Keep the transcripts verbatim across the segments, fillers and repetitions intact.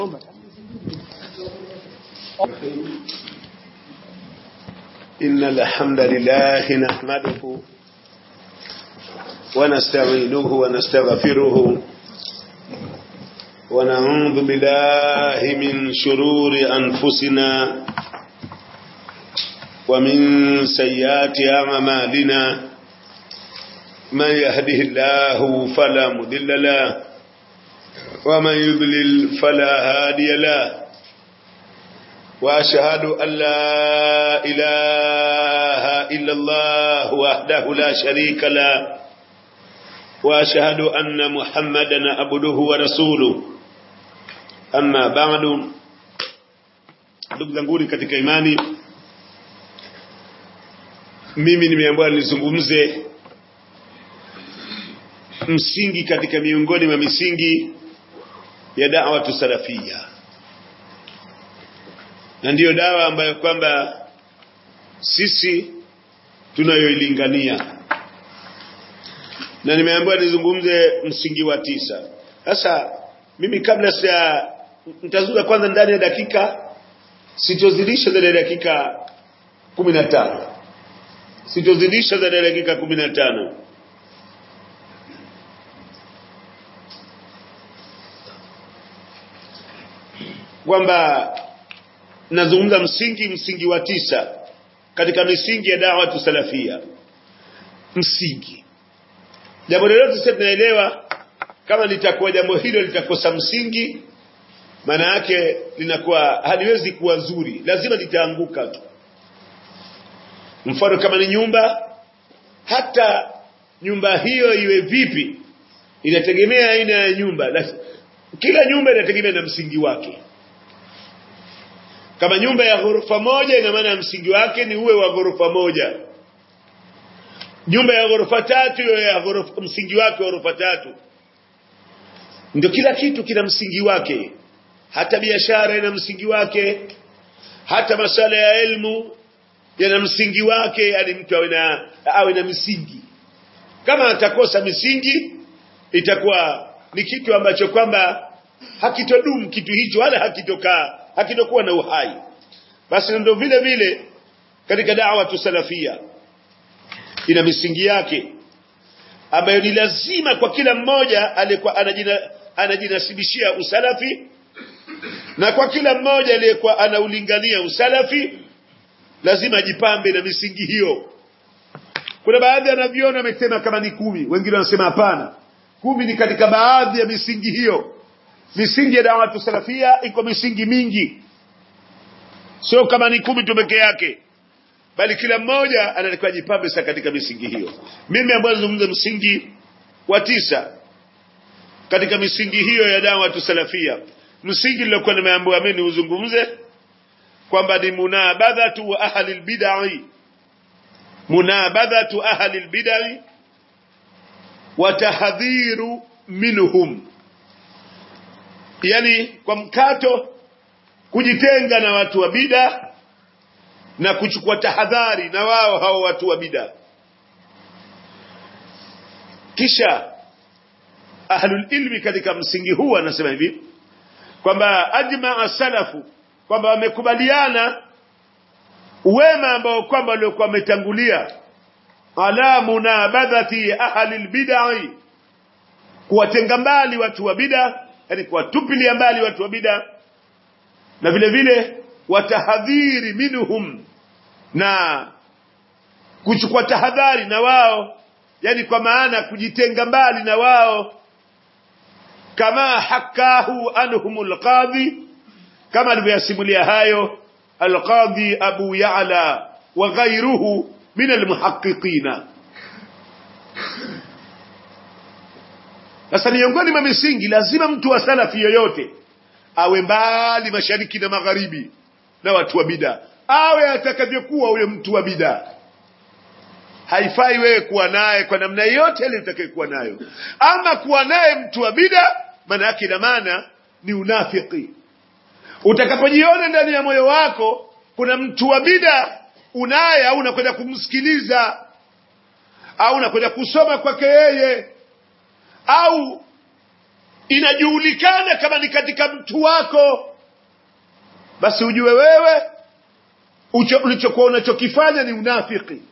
إن الحمد لله نحمده ونستعينه ونستغفره ونعوذ بالله من شرور أنفسنا ومن سيئات أعمالنا من يهده الله فلا مضل له ومن يضلل فلا هادي له وأشهد أن لا إله إلا الله وحده لا شريك له وأشهد أن محمدا عبده ورسوله. أما بعد, ndugu zangu katika imani, mimi nimeambiwa nizungumze msingi katika miongoni mwa misingi ya da'wa salafia, na ndiyo dawa ambayo kwamba sisi tunayoilingania, na nimeambiwa nizungumze msingi wa tisa. Sasa mimi kabla sija nitazungumza kwanza ndani ya dakika, sitozidisha ndani ya dakika kumi na tano, sitozidisha ndani ya dakika kumi na tano. Kwamba nazungumza msingi msingi wa tisa katika misingi ya da'wa salafia. Msingi, jambo lolote sisi tunaelewa kama litakuwa jambo hilo litakosa msingi, maana yake linakuwa haliwezi kuwa zuri, lazima litaanguka tu. Mfano kama ni nyumba, hata nyumba hiyo iwe vipi inategemea aina ya nyumba. Kila nyumba inategemea na msingi wake. Kama nyumba ya ghorofa moja, ina maana msingi wake ni uwe wa ghorofa moja. Nyumba ya ghorofa tatu, ya ghorofa msingi wake wa ghorofa tatu. Ndio, kila kitu kina msingi wake. Hata biashara ina msingi wake, hata masuala ya elimu yana msingi wake. Yani mtu awe na awe na misingi. Kama atakosa misingi, itakuwa ni kitu ambacho kwamba hakitodumu kitu hicho, wala hakitokaa, hakitokuwa na uhai. Basi ndio vile vile katika da'wa salafia ina misingi yake ambayo ni lazima kwa kila mmoja aliyekuwa anajina anajinasibishia usalafi, na kwa kila mmoja aliyekuwa anaulingania usalafi lazima ajipambe na misingi hiyo. Kuna baadhi wanaviona wamesema kama ni kumi, wengine wanasema hapana, kumi ni katika baadhi ya misingi hiyo. Misingi ya da'wa salafia iko misingi mingi, sio kama ni kumi tu peke yake, bali kila mmoja anatakiwa jipambe sana katika misingi hiyo. Mimi ambaye nazungumza msingi wa tisa katika misingi hiyo ya da'wa salafia, msingi nilokuwa nimeambiwa mimi uzungumze kwamba ni munabadhatu wa ahli albid'ah, munabadhatu ahli albid'ah wa tahdhiru minhum. Yani kwa mkato kujitenga na watu wa bid'a na kuchukua tahadhari na wao hao watu wa bid'a. Kisha ahlul ilmi katika msingi huu anasema hivi kwamba ajma'a salafu, kwamba wamekubaliana wema ambao kwamba walikuwa wametangulia ala munabadhati ahli albid'ah, kuwatenga mbali watu wa bid'a, yani kuwatupilia mbali watu wa bid'a, na vile vile watahadhiri minhum, na kuchukua tahadhari na wao, yani kwa maana kujitenga mbali na wao. Kama hakahu anhumul qadhi, kama alivyosimulia hayo al-Qadhi Abu Ya'la wa ghayruhu min al-muhaqqiqina. Sasa miongoni mwa misingi, lazima mtu wa salafi yoyote awe mbali mashariki na magharibi na watu wa bid'a, awe atakavyokuwa huyo mtu wa bid'a. Haifai wewe kuwa naye kwa namna yote ile utakayokuwa nayo. Ama kuwa naye mtu wa bid'a, maana yake ina maana ni unafiki. Utakapojiona ndani ya moyo wako kuna mtu wa bid'a unaye, au unakwenda kumsikiliza, au unakwenda kusoma kwake yeye, au inajulikana kama ni katika mtu wako, basi ujue wewe ulichokuwa unachokifanya ni unafiki.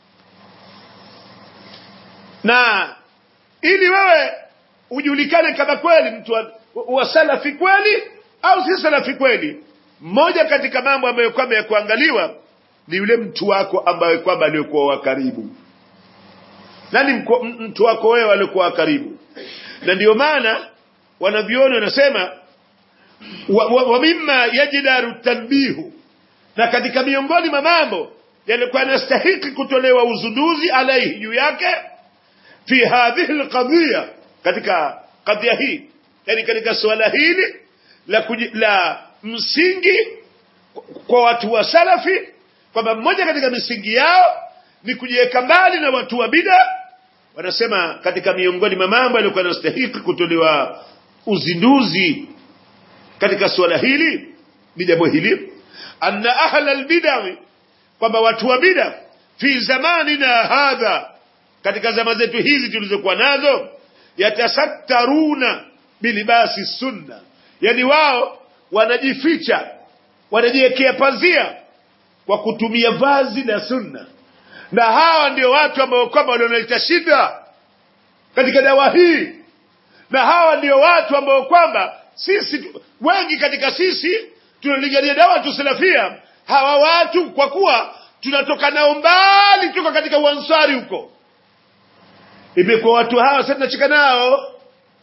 Na ili wewe ujulikane kama kweli mtu wa, wa salafi kweli au si salafi kweli, mmoja katika mambo ambayo kwamba ya kuangaliwa ni yule mtu wako ambaye kwamba alikuwa wa karibu. Nani mtu wako wewe alikuwa wa karibu? Na ndio maana wanaviona wanasema wa, wa, wa mimma yajdaru tanbihu, na katika miongoni mwa mambo yalikuwa yanastahili kutolewa uzuduzi alaihi juu yake fi hadhihi alqadhiya, katika kadhia hii, yani katika swala hili la, la msingi kwa watu wa salafi, kwamba mmoja katika misingi yao ni kujiweka mbali na watu wa bid'a. Wanasema katika miongoni mwa mambo yalikuwa yanastahili kutolewa uzinduzi katika swala hili ni jambo hili, anna ahla albid'a, kwamba watu wa bid'a fi zamanina hadha, katika zama zetu hizi tulizokuwa nazo, yatasattaruna bilibasi sunna, yani wao wanajificha, wanajiwekea pazia kwa kutumia vazi la sunna. Na hawa ndio watu ambao kwamba wanaoleta shida katika dawa hii, na hawa ndio watu ambao kwamba sisi wengi katika sisi tunalingania dawa tusalafia. Hawa watu kwa kuwa tunatoka nao mbali, tuko katika uansari huko, imekuwa watu hawa sasa tunachika nao.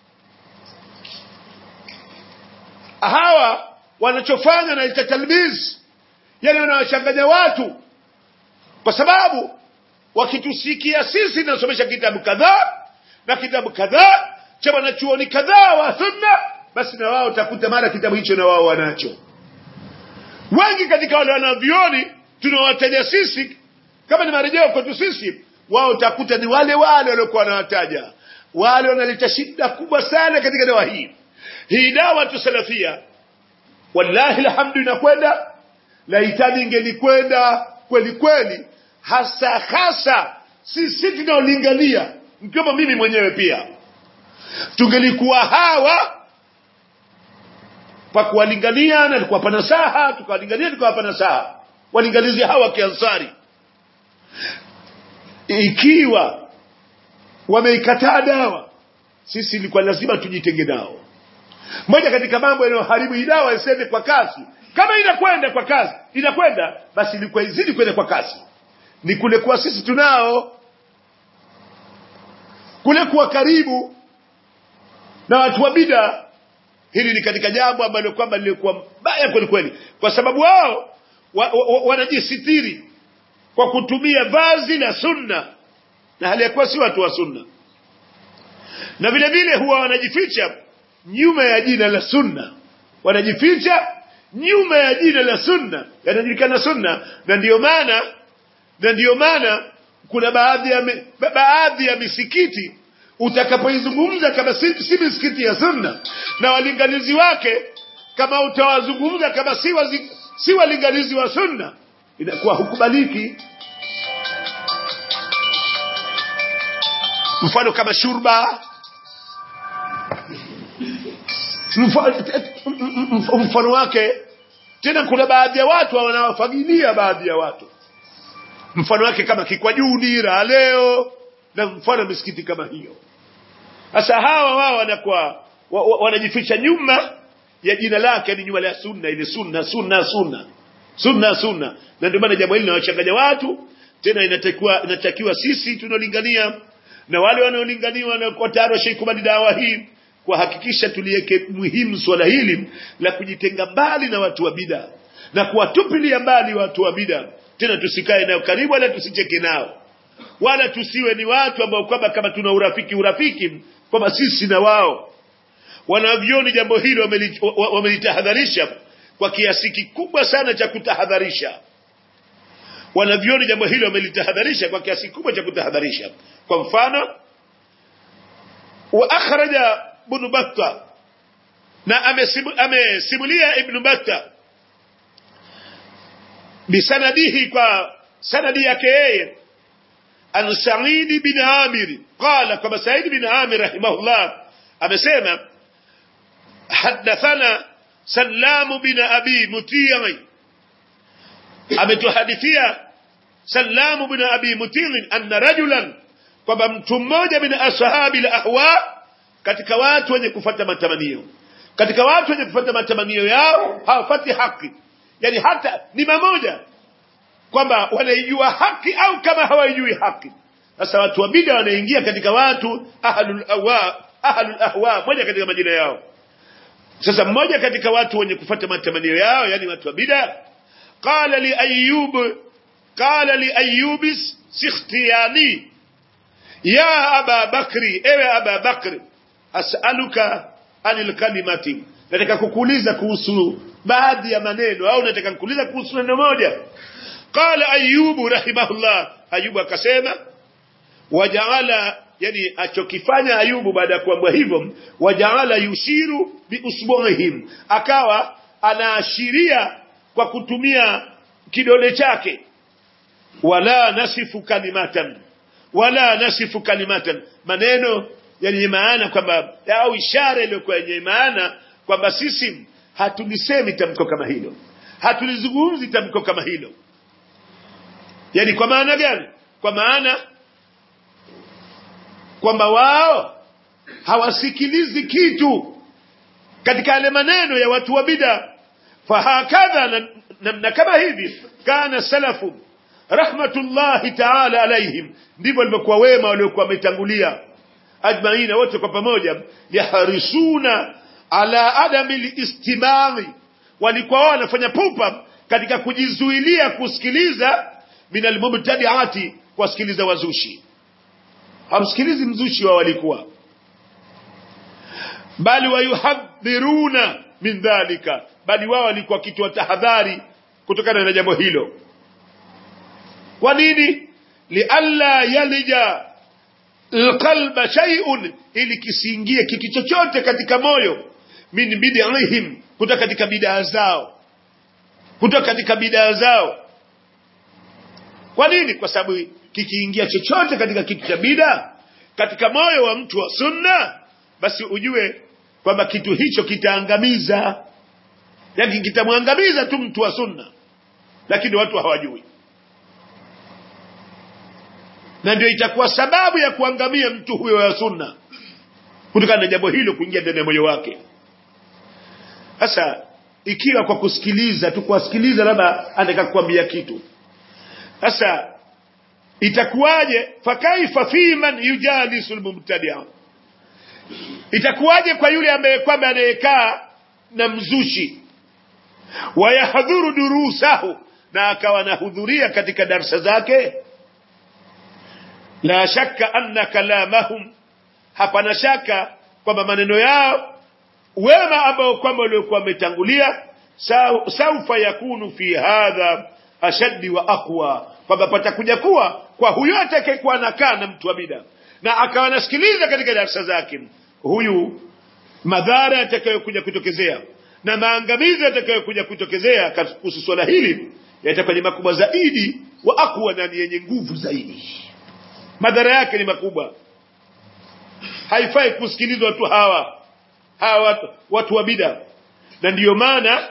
Hawa wanachofanya na itatalbiz, yani wanawachanganya watu, kwa sababu wakitusikia sisi nasomesha kitabu kadhaa na kitabu kadhaa cha wanachuoni kadhaa wa sunna, basi na wao utakuta mara kitabu hicho na wao wanacho. Wengi katika wale wanavioni tunawataja sisi kama ni marejeo kwetu sisi, wao utakuta ni wale wale waliokuwa wanawataja. Wale wanaleta shida kubwa sana katika dawa hii. Hii dawa tusalafia wallahi alhamdu inakwenda, la hitaji ingelikwenda kweli kweli, hasa hasa sisi tunaolingania, mkiwemo mimi mwenyewe pia, tungelikuwa hawa kwa kuwalingania na kwa panasaha, tukawalingania tukawapa nasaha walingalizi hawa kiansari. Ikiwa wameikataa dawa, sisi ilikuwa lazima tujitenge nao. Moja katika mambo yanayoharibu hii dawa isende kwa kasi, kama inakwenda kwa kasi inakwenda, basi ilikuwa izidi kwenda kwa kasi, ni kule kwa sisi tunao kule kuwa karibu na watu wa bid'a. Hili ni katika jambo ambalo kwamba lilikuwa baya kweli kweli, kwa sababu wao wa, wa, wa, wanajisitiri kwa kutumia vazi la sunna, na hali ya kuwa si watu wa sunna. Na vile vile huwa wanajificha nyuma ya jina la sunna, wanajificha nyuma ya jina la sunna, yanajulikana sunna. Na ndio maana na ndio maana kuna baadhi ya me, baadhi ya misikiti utakapoizungumza kama si, si misikiti ya sunna, na walinganizi wake kama utawazungumza kama si, wazi, si walinganizi wa sunna, inakuwa hukubaliki. Mfano kama shurba, mfano wake tena kuna baadhi ya watu wanawafagilia baadhi ya watu, mfano wake kama kikwajuni ra leo, na mfano misikiti kama hiyo. Sasa hawa wao wanakuwa wanajificha nyuma ya jina lake, ni nyuma la sunna, ile sunna sunna sunna sunna sunna. Na ndio maana jambo hili linawachanganya watu. Tena inatakiwa inatakiwa sisi tunalingania na wale wanaolinganiwa na kwa tayari washaikubali dawa hii, kwa hakikisha tuliweke muhimu swala hili la kujitenga mbali na watu wa bid'a na kuwatupilia mbali watu wa bid'a. Tena tusikae nao karibu, wala tusicheke nao, wala tusiwe ni watu ambao kwamba kama tuna urafiki urafiki kwamba sisi na wao. Wanavioni jambo hili wamelitahadharisha kwa kiasi kikubwa sana cha kutahadharisha. Wanavioni jambo hili wamelitahadharisha kwa kiasi kikubwa cha kutahadharisha. Kwa mfano, wa akhraja ibn Battah, na amesimulia ibn Battah bisanadihi, kwa sanadi yake yeye, an Sa'id bin Amir qala, kama Sa'id bin Amir rahimahullah amesema, حدثنا سلام بن أبي مطيع ametuhadithia سلام بن أبي مطيع أن رجلا kwamba mtu mmoja min ashabi al-ahwa katika watu wenye kufuata matamanio katika watu wenye kufuata matamanio yao hawafati haki yani hata ni mmoja kwamba wanaijua haki au kama hawajui haki. Sasa watu wa bid'a wanaingia katika watu ahlul ahwa ahlul ahwa moja katika majina yao. Sasa mmoja katika watu wenye kufuata matamanio yao yani watu wa bid'a qala li ayyub qala li ayyub sikhtiyani ya aba bakri ewe aba bakri as'aluka anil kalimati nataka kukuuliza kuhusu baadhi ya maneno au nataka kukuuliza kuhusu neno moja. Qala ayyub rahimahullah ayyub akasema wajaala yani achokifanya Ayubu baada ya kuambiwa hivyo wajaala yushiru bi usbuhihim akawa anaashiria kwa kutumia kidole chake wala nasifu kalimatan wala nasifu kalimatan maneno yani maana kwamba au ishara ile kwenye maana kwamba sisi hatulisemi tamko kama hilo hatulizungumzi tamko kama hilo yani kwa maana gani kwa maana kwamba wao hawasikilizi kitu katika yale maneno ya watu wa bid'a. Fahakadha namna kama hivi kana salafu rahmatullahi ta'ala alaihim ndivyo walikuwa wema waliokuwa wametangulia ajmaina wote kwa pamoja yaharisuna ala adami alistimai walikuwa wanafanya pupa katika kujizuilia kusikiliza minal mubtadi'ati kusikiliza wazushi hamsikilizi mzushi wa walikuwa bali wayuhadhiruna min dhalika bali wao walikuwa kitu wa tahadhari kutokana na jambo hilo. Kwa nini? Lialla yalija alqalba shay'un ili kisingie kitu chochote katika moyo min bid'ihim kutoka katika bid'a zao kutoka katika bid'a zao. Kwa nini? Kwa sababu kikiingia chochote katika kitu cha bid'a katika moyo wa mtu wa sunna basi ujue kwamba kitu hicho kitaangamiza yani kitamwangamiza tu mtu wa sunna lakini watu hawajui na ndio itakuwa sababu ya kuangamia mtu huyo wa sunna kutokana na jambo hilo kuingia ndani ya moyo wake. Sasa ikiwa kwa kusikiliza tu kusikiliza labda anataka kukwambia kitu sasa itakuwaje fakaifa fi man yujalisu almubtadi'a itakuwaje kwa yule ambaye kwamba anayekaa na mzushi wayahdhuru durusahu na akawa anahudhuria katika darasa zake. La shakka anna kalamahum hapana shaka kwamba maneno yao wema ambao kwamba walikuwa wametangulia saufa yakunu fi hadha ashaddi wa aqwa kwamba patakuja kuwa kwa huyo atakayekuwa anakaa na mtu wa bid'a na akawa anasikiliza katika darasa zake huyu madhara yatakayokuja kutokezea na maangamizi yatakayokuja kutokezea kuhusu swala hili yatakuwa ni makubwa zaidi wa aqwa na yenye nguvu zaidi. Madhara yake ni makubwa. Haifai kusikilizwa watu hawa hawa watu, watu wa bid'a na ndiyo maana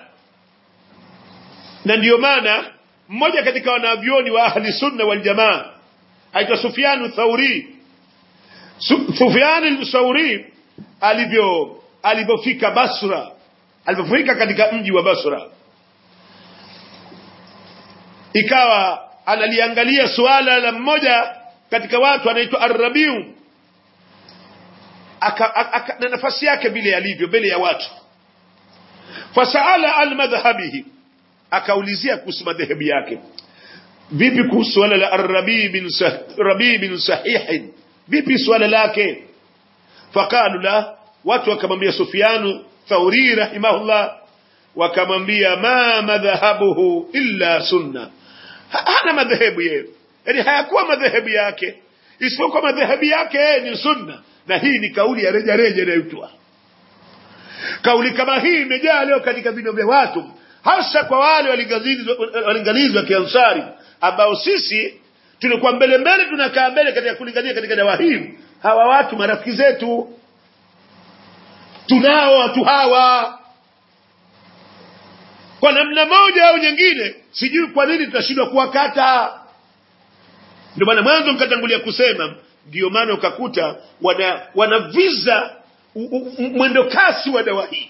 na ndiyo maana mmoja katika wanavyoni wa ahli sunna wal jamaa aitwa Sufyan al-Thawri. Sufyan al-Thawri alivyo alipofika Basra alipofika katika mji wa Basra ikawa analiangalia suala la mmoja katika watu anaitwa Ar-Rabi'u aka na nafasi yake vile alivyo mbele ya watu fasaala al-madhhabihi akaulizia kuhusu madhehebu yake vipi kuhusu swala la Ar-Rabi' bin Rabi' bin Sahih vipi swala lake faqalu la watu wakamwambia Sufyan Thawri rahimahullah wakamwambia ma madhhabuhu illa sunna hana madhehebu yeye yani hayakuwa madhehebu yake isipokuwa madhehebu yake ni sunna na hii ni kauli ya reja reja inayoitwa kauli kama hii imejaa leo katika vino vya watu hasa kwa wale walingalizwa kiansari ambao sisi tulikuwa mbele mbele tunakaa mbele katika kulingania katika dawa hii hawa watu marafiki zetu tunao watu hawa kwa namna moja au nyingine. Sijui kwa nini tunashindwa kuwakata. Ndio maana mwanzo mkatangulia kusema, ndio maana ukakuta wana wanaviza mwendo kasi wa dawa hii,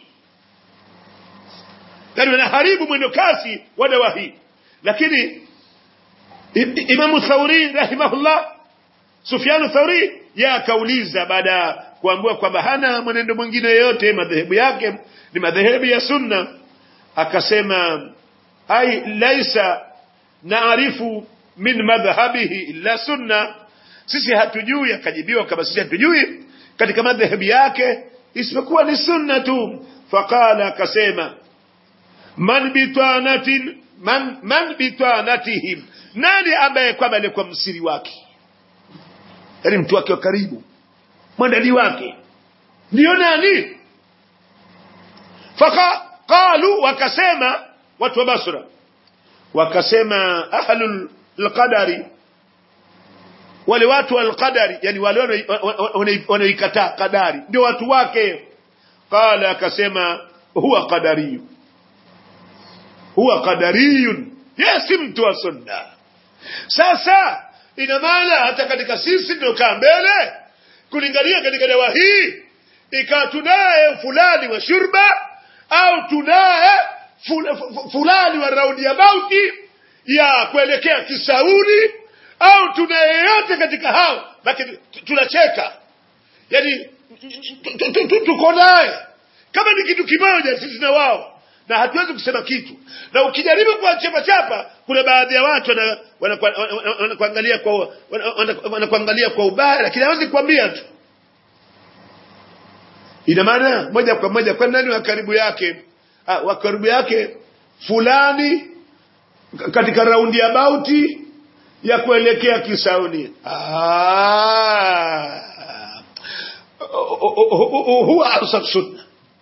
yani wanaharibu mwendo kasi wa dawa hii. Lakini Imam Thauri rahimahullah, Sufyan Thauri ya kauliza baada ya kuambiwa kwamba hana mwenendo mwingine yote, madhehebu yake ni madhehebu ya sunna, akasema ai laisa naarifu min madhhabihi illa sunna, sisi hatujui. Akajibiwa kama sisi hatujui katika madhehebu yake isipokuwa ni sunna tu. Faqala, akasema man bitanatin man man bitanatihim, nani ambaye kwamba alikuwa msiri wake, yani mtu wake wa karibu, mwandani wake, ndio nani? Faqalu, wakasema watu wa Basra, wakasema ahlul qadari, wale watu wal qadari, yani wale wanaikataa qadari, ndio watu wake. Qala, akasema huwa qadari, huwa qadariyun, yes, mtu wa sunna. Sasa ina maana hata katika sisi ndio kaa mbele kulingania katika dawa hii, ikawa tunaye fulani wa shurba au tunaye fulani wa raundi about ya kuelekea Kisauni, au tunaye yote katika hao, lakini tunacheka, yani tuko naye kama ni kitu kimoja sisi na wao, na hatuwezi kusema kitu. Na ukijaribu kuachapa chapa, kuna baadhi ya watu wanakuangalia kwa wanakuangalia kwa ubaya, lakini hawezi kuambia tu. Ina maana moja kwa moja kwa nani wa karibu yake, ah, wa karibu yake fulani katika raundi about ya kuelekea Kisauni, ah, huwa asad sunna.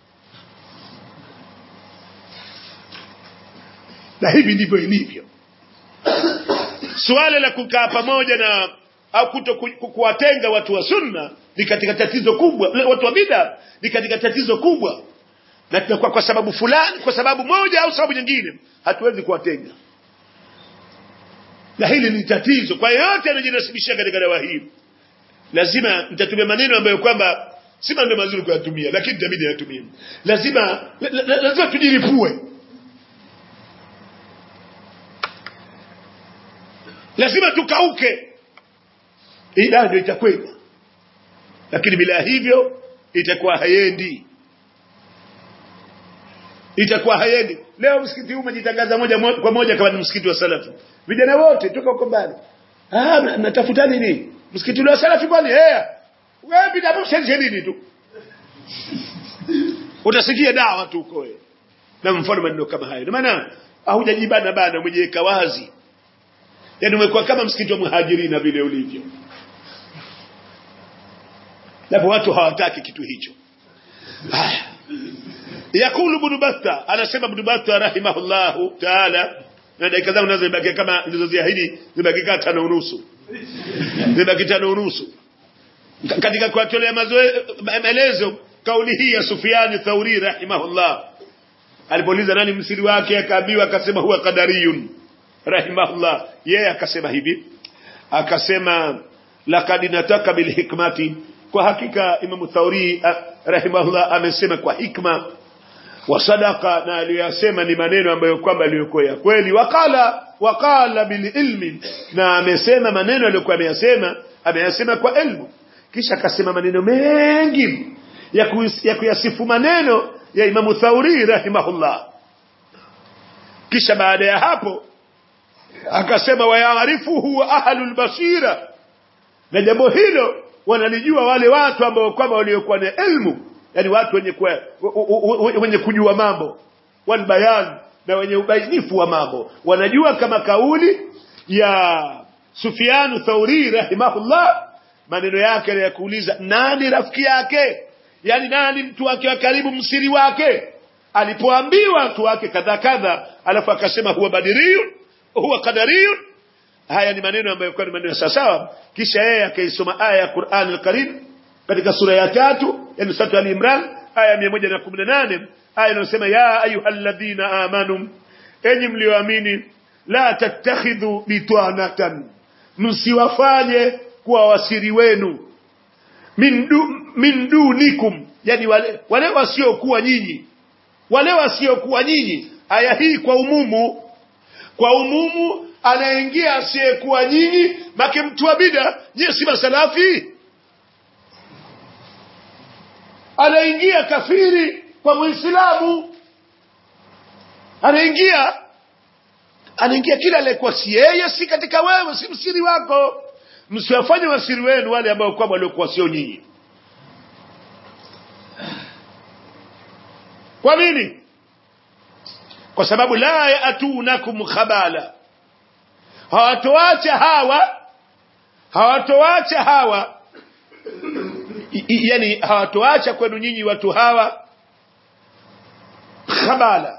Na hivi ndivyo ilivyo. Swala la kukaa pamoja na au kuto kuwatenga watu wa sunna ni katika tatizo kubwa. Watu wa bid'a ni katika tatizo kubwa, na kwa, kwa sababu fulani, kwa sababu moja au sababu nyingine, hatuwezi kuwatenga. Na hili ni tatizo kwa yote anajinasibisha katika dawa hii. Lazima nitatumia maneno ambayo kwamba si maneno mazuri kuyatumia, lakini itabidi yatumie. Lazima lazima tujilipue. Lazima tukauke. Hii ndio itakwenda. Lakini bila hivyo itakuwa hayendi. Itakuwa hayendi. Leo msikiti huu umejitangaza moja kwa moja kama ni msikiti wa Salafi. Vijana wote toka huko mbali, ah, natafuta nini? Msikiti wa Salafi kwani? Eh. Wewe bila mshenje nini tu? Utasikia dawa tu uko wewe. Na mfano maneno kama hayo. Maana hujajibana bana, umejiweka wazi. Yaani umekuwa kama msikiti wa Muhajirina vile ulivyo. Na watu hawataki kitu hicho. Haya. Yakulu Ibn Battah, anasema Ibn Battah rahimahullahu ta'ala, na dakika zangu nazo zibaki kama nilizoziahidi, zibaki tano unusu. Zibaki tano unusu. Katika kuatolea maelezo kauli hii ya Sufyan Thauri rahimahullah, alipouliza nani msiri wake, akaambiwa, akasema huwa qadariyun rahimahullah. Yeye akasema hivi, akasema laqad nataka bil hikmati, kwa hakika Imam Thauri rahimahullah amesema kwa hikma, wa sadaqa, na aliyosema ni maneno ambayo kwamba yalikuwa ya kweli. Wakala wakala bil ilmi, na amesema maneno aliyokuwa ameyasema ameyasema kwa ilmu. Kisha akasema maneno mengi ya ya kuyasifu maneno ya Imam Thauri rahimahullah. Kisha baada ya hapo akasema wa yaarifuhu ahlul basira, na jambo hilo wanalijua wale watu ambao kwamba waliokuwa na elimu, yani watu wenye kwa wenye kujua mambo, wal bayan, na wenye ubainifu wa mambo, wanajua kama kauli ya Sufyan Thauri rahimahullah, maneno yake ya kuuliza nani rafiki yake, yani nani mtu wake wa karibu, msiri wake, alipoambiwa watu wake kadha kadha, alafu akasema huwa badiriyun huwa qadariyun. Haya ni maneno ambayo kwa maneno sawa. Kisha yeye akaisoma aya ya Qur'an al-Karim katika sura ya tatu, yani sura al-Imran, aya mia moja kumi na nane, aya inasema ya ayyuhalladhina amanu, enyi mlioamini, la tattakhidhu bitwanatan, msiwafanye kuwa wasiri wenu, min du, min dunikum, yani wale wale wasiokuwa nyinyi, wale wasiokuwa nyinyi. Aya hii kwa umumu, kwa umumu anaingia asiyekuwa nyinyi, make mtu wa bid'a, nyinyi si masalafi. Anaingia kafiri kwa muislamu, anaingia anaingia kila aliyekuwa si yeye, si katika wewe, si msiri wako. Msiwafanye wasiri wenu wale ambao kwa waliokuwa sio nyinyi. Kwa nini? Kwa sababu la yatunakum khabala, hawatoacha hawa hawatoacha hawa yani hawatoacha kwenu nyinyi watu hawa khabala,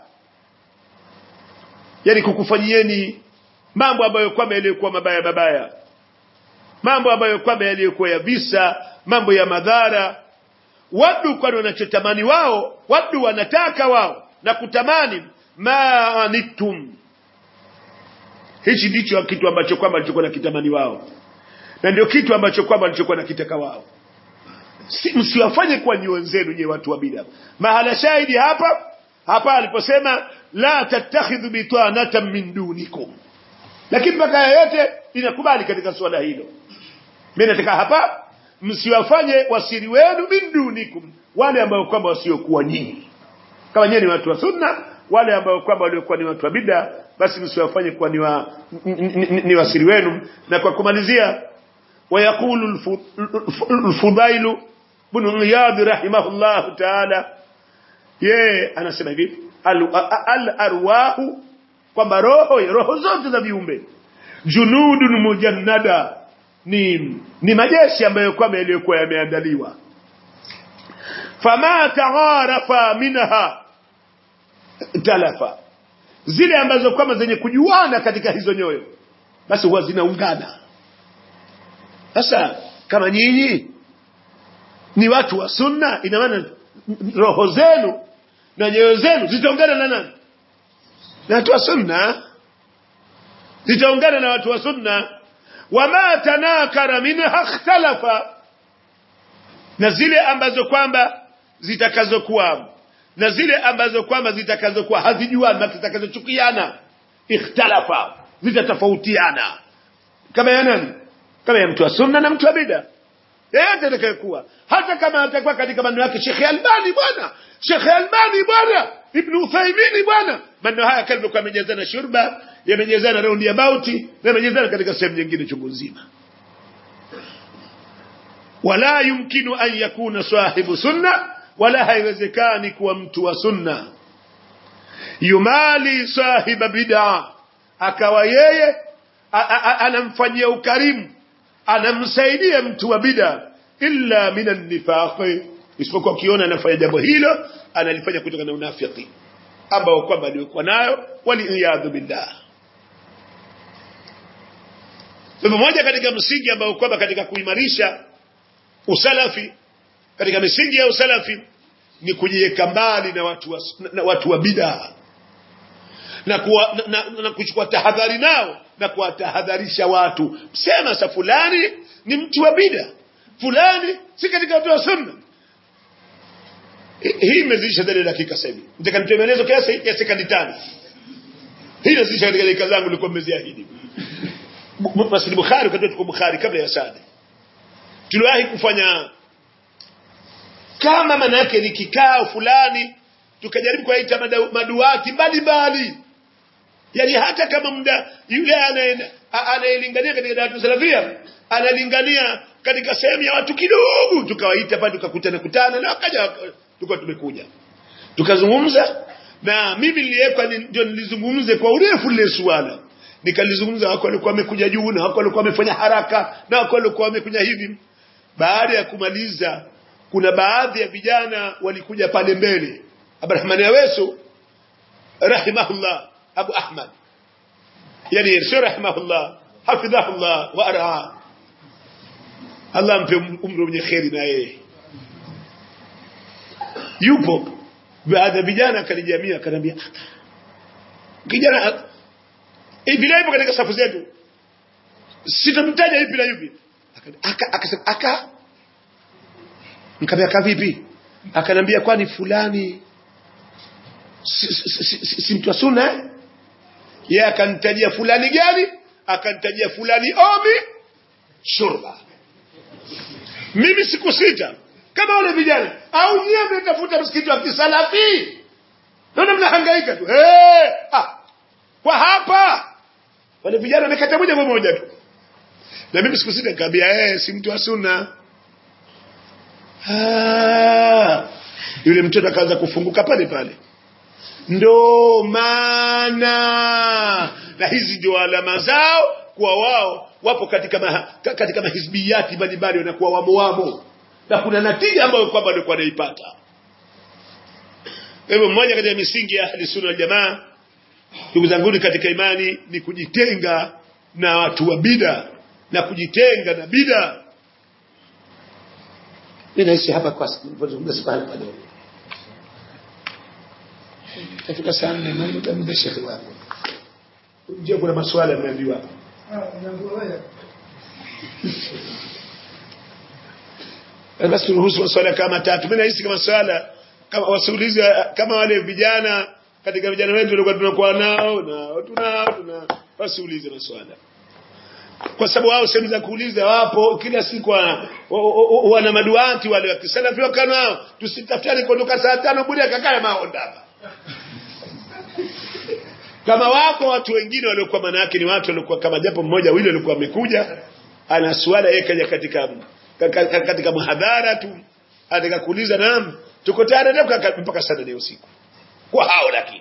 yani kukufanyieni mambo ambayo kwamba yalikuwa mabaya mabaya, mambo ambayo kwamba yalikuwa ya visa, mambo ya madhara. Watu kwani wanachotamani wao, watu wanataka wao na kutamani maanitum. Hichi ndicho kitu ambacho kwamba walichokuwa nakitamani wao, na ndio kitu ambacho kwamba walichokuwa nakitaka wao. Si msiwafanye kwa nyuo zenu nye watu wa bid'a. Mahala shahidi hapa hapa aliposema la tattakhidhu bitwanatan min dunikum, lakini mpaka yote inakubali katika swala hilo. Mimi nataka hapa msiwafanye wasiri wenu min dunikum, wale ambao kwamba wasiokuwa nyinyi. Kama nyinyi ni watu wa sunna, wale ambao kwamba waliokuwa ni watu wa bid'a, basi msiwafanye kwa ni, wa, ni, ni, ni wasiri wenu. Na kwa kumalizia, wayaqulu al-Fudail ibn Iyad rahimahullah ta'ala, ye anasema hivi, al-arwahu, kwamba roho roho zote za viumbe, junudun mujannada, ni ni majeshi ambayo kwamba yalikuwa yameandaliwa. Fama tagharafa minha talafa, zile ambazo kwamba zenye kujuana katika hizo nyoyo, basi huwa zinaungana. Sasa kama nyinyi ni watu wa sunna, ina maana roho zenu na nyoyo zenu zitaungana na nani? Na watu wa sunna. Zitaungana na watu wa sunna. Wama tanakara minha ikhtalafa, na zile ambazo kwamba zitakazokuwa na zile ambazo kwamba zitakazokuwa hazijuana na zitakazochukiana, ikhtalafa, zitatofautiana. Kama ya nani? Kama ya mtu wa sunna na mtu wa bid'a. Yeyote atakayekuwa, hata kama atakuwa katika maneno yake Sheikh Albani bwana, Sheikh Albani bwana, Ibn Uthaymeen bwana, maneno haya kalbu kwa mejazana shurba, yamejazana round about, na yamejazana katika sehemu nyingine chungu nzima. Wala yumkinu an yakuna sahibu sunna, wala haiwezekani kuwa mtu wa sunna yumali sahiba bid'a, akawa yeye anamfanyia ukarimu, anamsaidia mtu wa bid'a, illa minan nifaq, isipokuwa kiona anafanya jambo hilo analifanya kutoka na unafiki ambao kwamba alikuwa nayo, waliyadhu billah. Jambo moja katika msingi ambao kwamba katika kuimarisha usalafi, katika misingi ya usalafi, ni kujiweka mbali na watu wa, na watu wa bid'a, na, kuwa, na, na, na kuchukua tahadhari nao na kuwatahadharisha watu. Sema sa fulani ni mtu wa bid'a, fulani si katika watu wa sunna. Hii imezidisha zaidi dakika sasa hivi. Nataka nitengeneze kiasi ya sekunde tano. Hii inazidisha katika dakika zangu nilikuwa nimeziahidi. Masjid Bukhari, wakati tuko Bukhari kabla ya Saadi, tuliwahi kufanya kama maana yake ni kikao fulani, tukajaribu kuita maduati mbalimbali. Yani hata kama muda yule anayelingania katika da'wa salafia analingania katika sehemu ya watu kidogo, tukawaita pale, tukakutana kutana na wakaja, tulikuwa tumekuja tukazungumza, na mimi niliwekwa ndio nilizungumze kwa urefu lile swala. Nikalizungumza, wako walikuwa wamekuja juu na wako walikuwa wamefanya haraka na wako walikuwa wamekuja hivi. Baada ya kumaliza, kuna baadhi ya vijana walikuja pale mbele. Abdurrahman Aweso rahimahullah, Abu Ahmad, yani sio rahimahullah, hafidhahullah wa araa, Allah mpe umri mwenye kheri na yeye. yupo baadhi ya vijana akanijamia akaniambia kijana hivi leo katika safu zetu sitamtaja hivi na hivi aka akasema aka nikamwambia vipi akanambia kwani fulani si, si, si, si, si mtu wa sunna yeye akanitajia fulani gani akanitajia fulani omi shurba mimi sikusita kama wale vijana au nyie mnatafuta msikiti wa kisalafi ndio mnahangaika tu eh hey, ah kwa hapa wale vijana wamekata moja kwa moja tu na mimi sikusita nikamwambia eh si mtu wa sunna ah yule mtoto akaanza kufunguka pale pale ndo maana na hizi ndio alama zao kwa wao wapo katika maha, katika mahizbiyati mbalimbali wanakuwa wamo wamo na kuna natija ambayo kwamba ndio wanaipata. Hivyo mmoja katika misingi ya ahli sunna wal jamaa ndugu zangu katika imani ni kujitenga na watu wa bid'a na kujitenga na bid'a. Mimi naishi hapa kwa sababu spana pale. Tafika sana na mimi ndio shekhi wangu. Unje kuna maswali nimeambiwa. Ah, niambiwa wewe. Basi turuhusu maswala kama tatu. Mimi nahisi kama swala kama wasiulize kama wale vijana katika vijana wetu walikuwa tunakuwa nao na tunao tuna wasiulize maswala. Kwa sababu wao sehemu za kuuliza wapo kila siku wana maduati wale wa kisalafi wakanao tusitafutane kuondoka saa tano bure akakae maonda hapa. Kama wako watu wengine waliokuwa maana yake ni watu waliokuwa kama japo mmoja wile alikuwa amekuja ana swala yeye kaja katika katika muhadhara tu ataka kuuliza naam tuko tayari mpaka saa nne usiku kwa hao lakini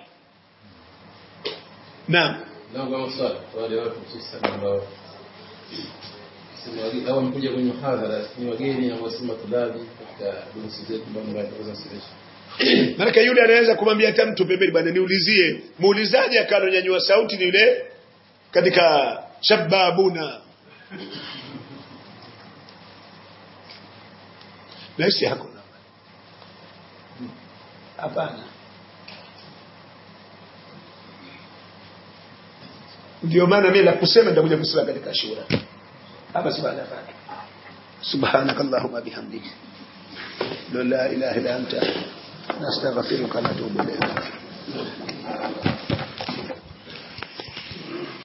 naam naam kwa swali wale watu sisi ambao sema au mkuja kwenye muhadhara ni wageni ambao sema tudadi katika durusi zetu mbalimbali za sisi maana yule anaweza kumwambia hata mtu pembeni bwana niulizie muulizaji akanonyanyua sauti ni yule katika shababuna Laisi hakuna. Hapana. Ndio maana mimi la kusema ndio kuja kusema katika shura. Hapa subhanaka. Subhanakallahumma bihamdika. La ilaha illa anta nastaghfiruka wa natubu ilayk.